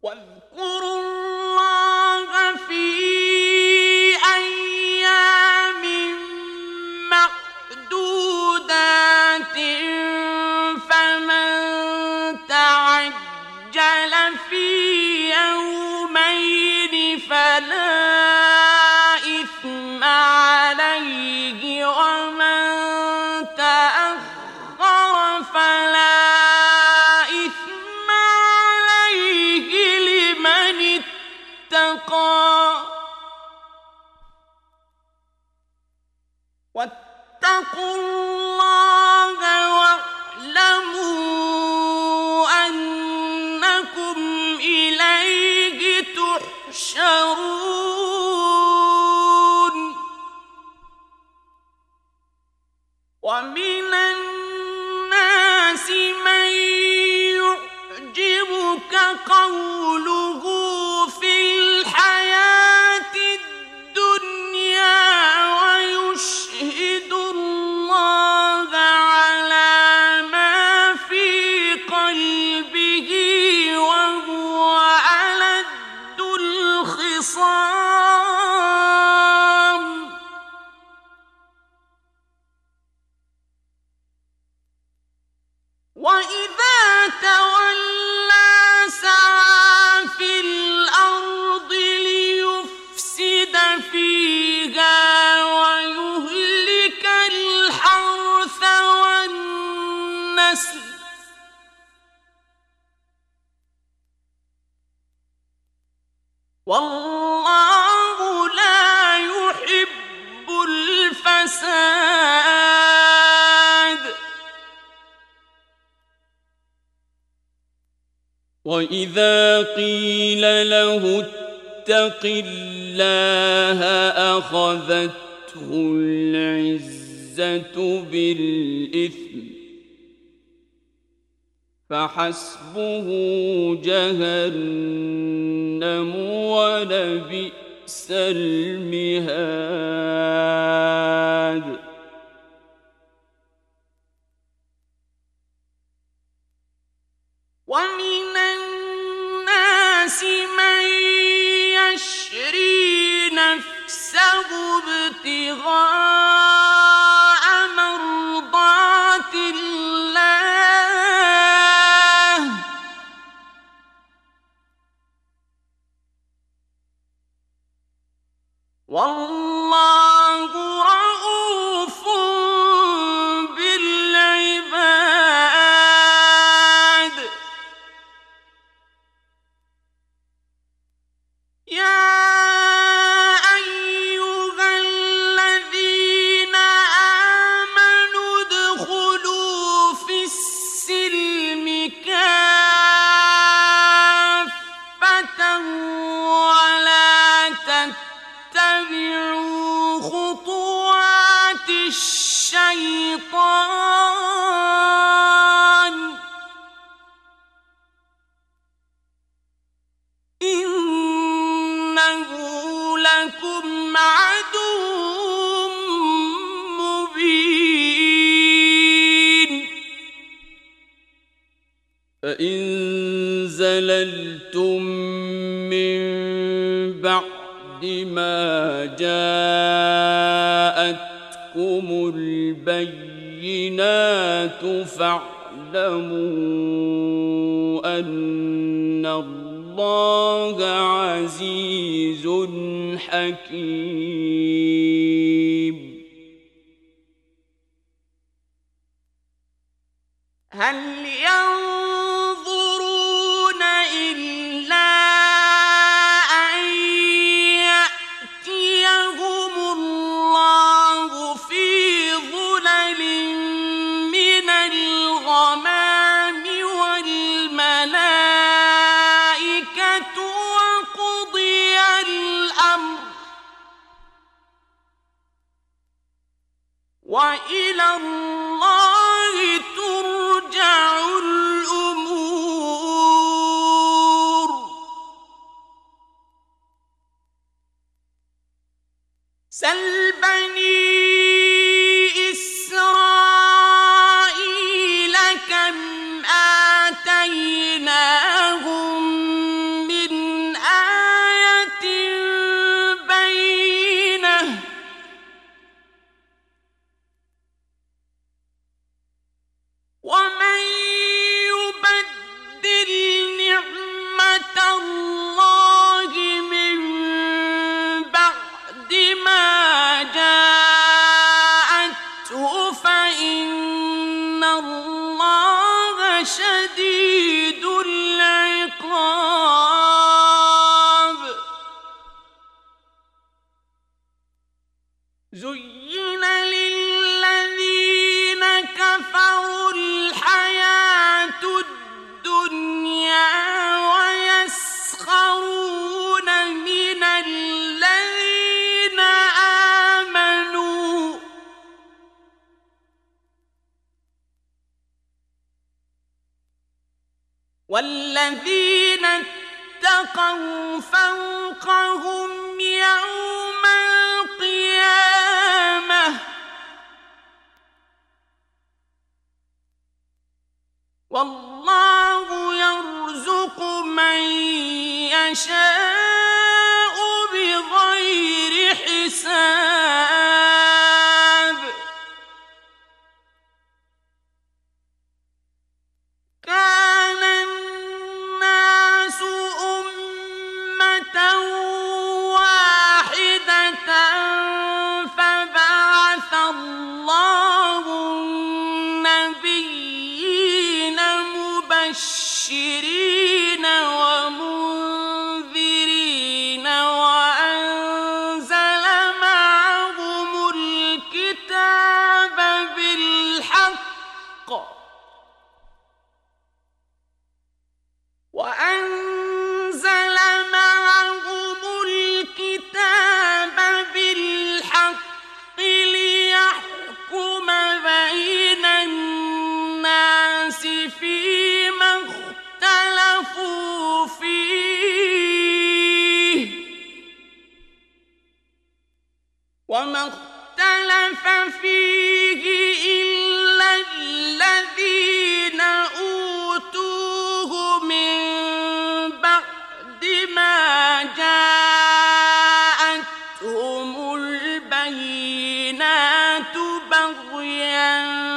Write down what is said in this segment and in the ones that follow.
واذكروا الله في أيام معدودات فمن تعجل في يومين فلا إثم عليه ومن تأخر فلا إثم عليه لمن اتقى واتقوا الله واعلموا أنكم إليه تحشرون ومن الناس من يعجبك قوله في الحياة الدنيا ويشهد الله على ما في قلبه وهو ألد الخصام وإذا تولى سعى في الأرض ليفسد فيها ويهلك الحرث والنسل والله لا يحب الفساد وإذا قيل له اتق الله أخذته العزة بالإثم فحسبه جهنم ولبئس المهاد ومن الناس من يشري نفسه ابتغاء مرضات الله والله رؤوف بالعباد يا أيها الذين آمنوا ادخلوا في السلم كافة ولا تتبعوا خطوات الشيطان إنه لكم عدو مبين فإن زللتم من بعد ما جاءتكم البينات فاعلموا أن الله عزيز حكيم هل ينظرون إلا أن يأتيهم الله في ظلل من الغمام والملائكة وقضي الأمر وإلى الله ترجع الأمور سل بني إسرائيل كم آتيناهم من والذين اتقوا فوقهم يوم القيامة والله يرزق من يشاء بغير حساب كان الناس أمة واحدة فبعث الله النبيين مبشرين ومنذرين وأنزل معهم الكتاب بالحق ليحكم بين الناس فيما اختلفوا فيه وما اختلف فيه إلا الذين أوتوه من بعد ما جاءتهم البينات بغيا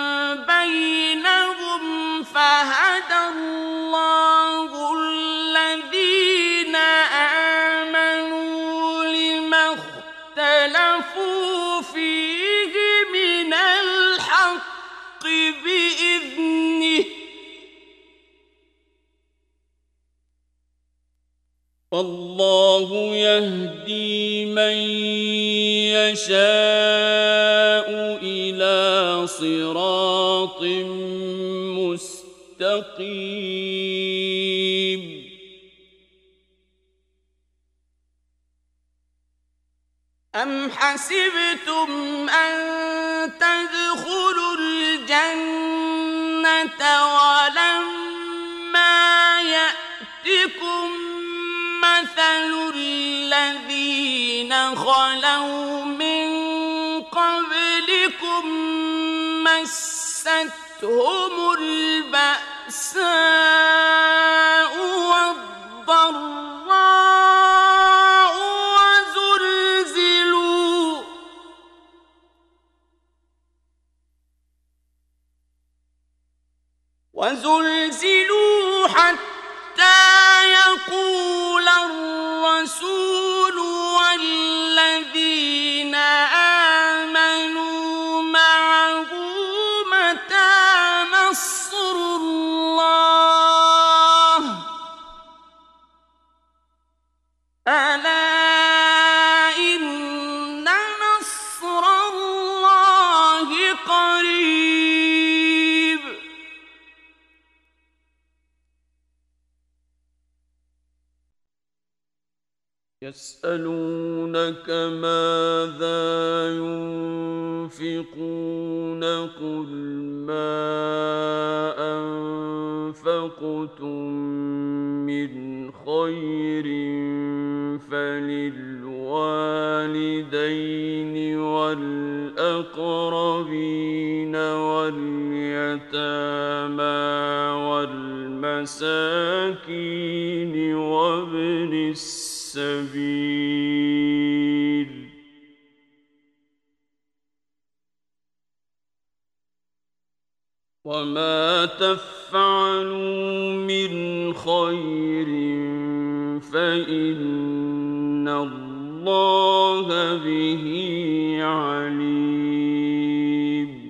بينهم فهدى الله الذين آمنوا لما اختلفوا فيه من الحق بإذنه والله يهدي من يشاء إلى صراط مستقيم أم حسبتم أن تدخلوا الجنة ولما يأتكم مثل الذين خلوا من قبلكم مستهم البأساء والضراء وزلزلوا حتى يقول الرسول والذين آمنوا معه متى نصر الله ألا إن نصر الله قريب يسألونك ماذا ينفقون قل ما أنفقتم من خير فللوالدين والأقربين واليتامى والمساكين وابن السبيل وما تفعلوا من خير فإن الله به عليم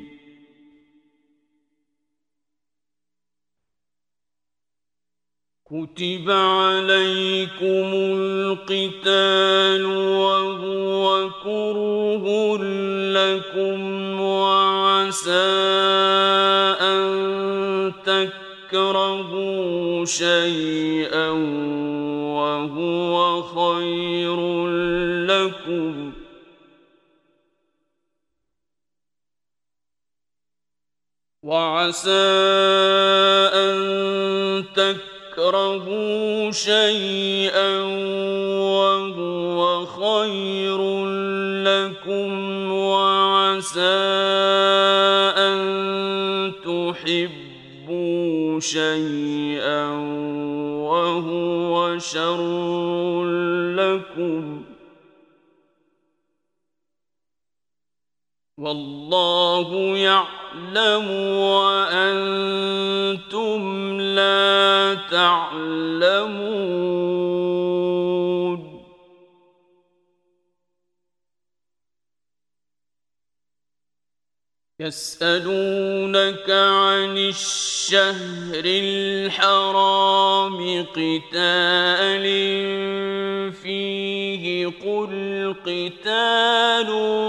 كتب عليكم القتال وهو كره لكم وعسى أن تكرهوا شيئا وهو خير لكم وعسى أن تكرهوا تكرهوا شيئا وهو خير لكم وعسى أن تحبوا شيئا وهو شر لكم والله يعلم وأنتم لا تعلمون يسألونك عن الشهر الحرام قتال فيه قل قتال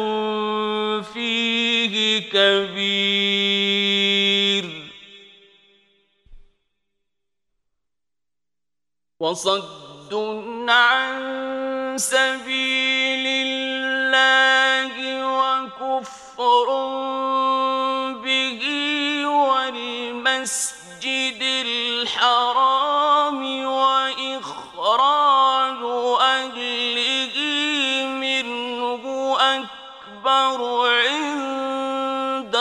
فيه كبير وصد عن سبيل الله وكفر به والمسجد الحرام وإخراج أهله منه أكبر عند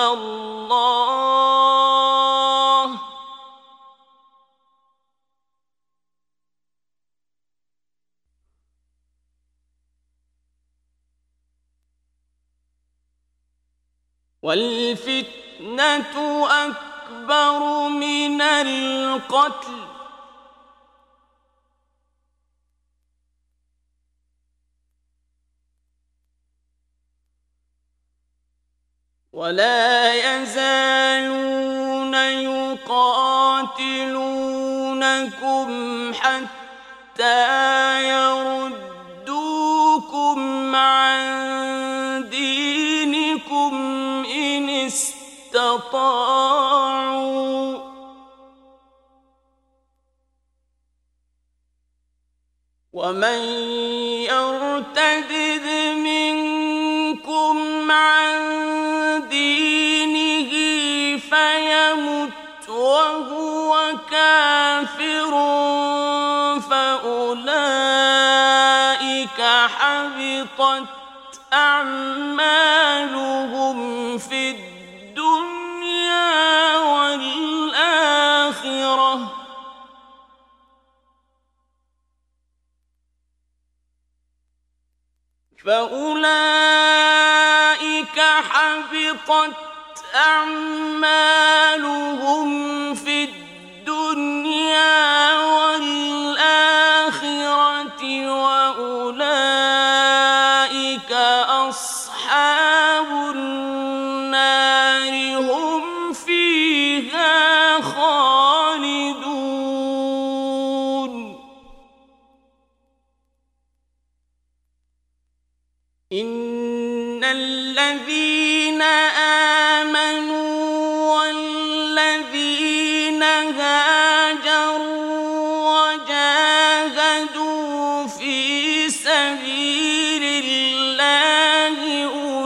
الله والفتنة أكبر من القتل ولا يزالون يقاتلونكم حتى يردوكم عن دينكم إن استطاعوا ومن يرتد منكم عن دينه فيمت وهو كافر فأولئك حبطت أعمالهم في الدنيا والآخرة أعمالهم في الدنيا والآخرة وأولئك أصحاب النار هم فيها خالدون إن الذين آمنوا والذين هاجروا وجاهدوا في سبيل الله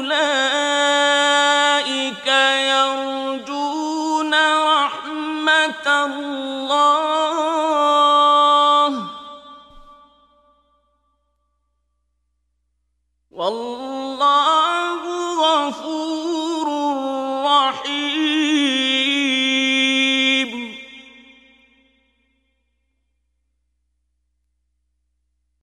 أولئك يرجون رحمة الله والله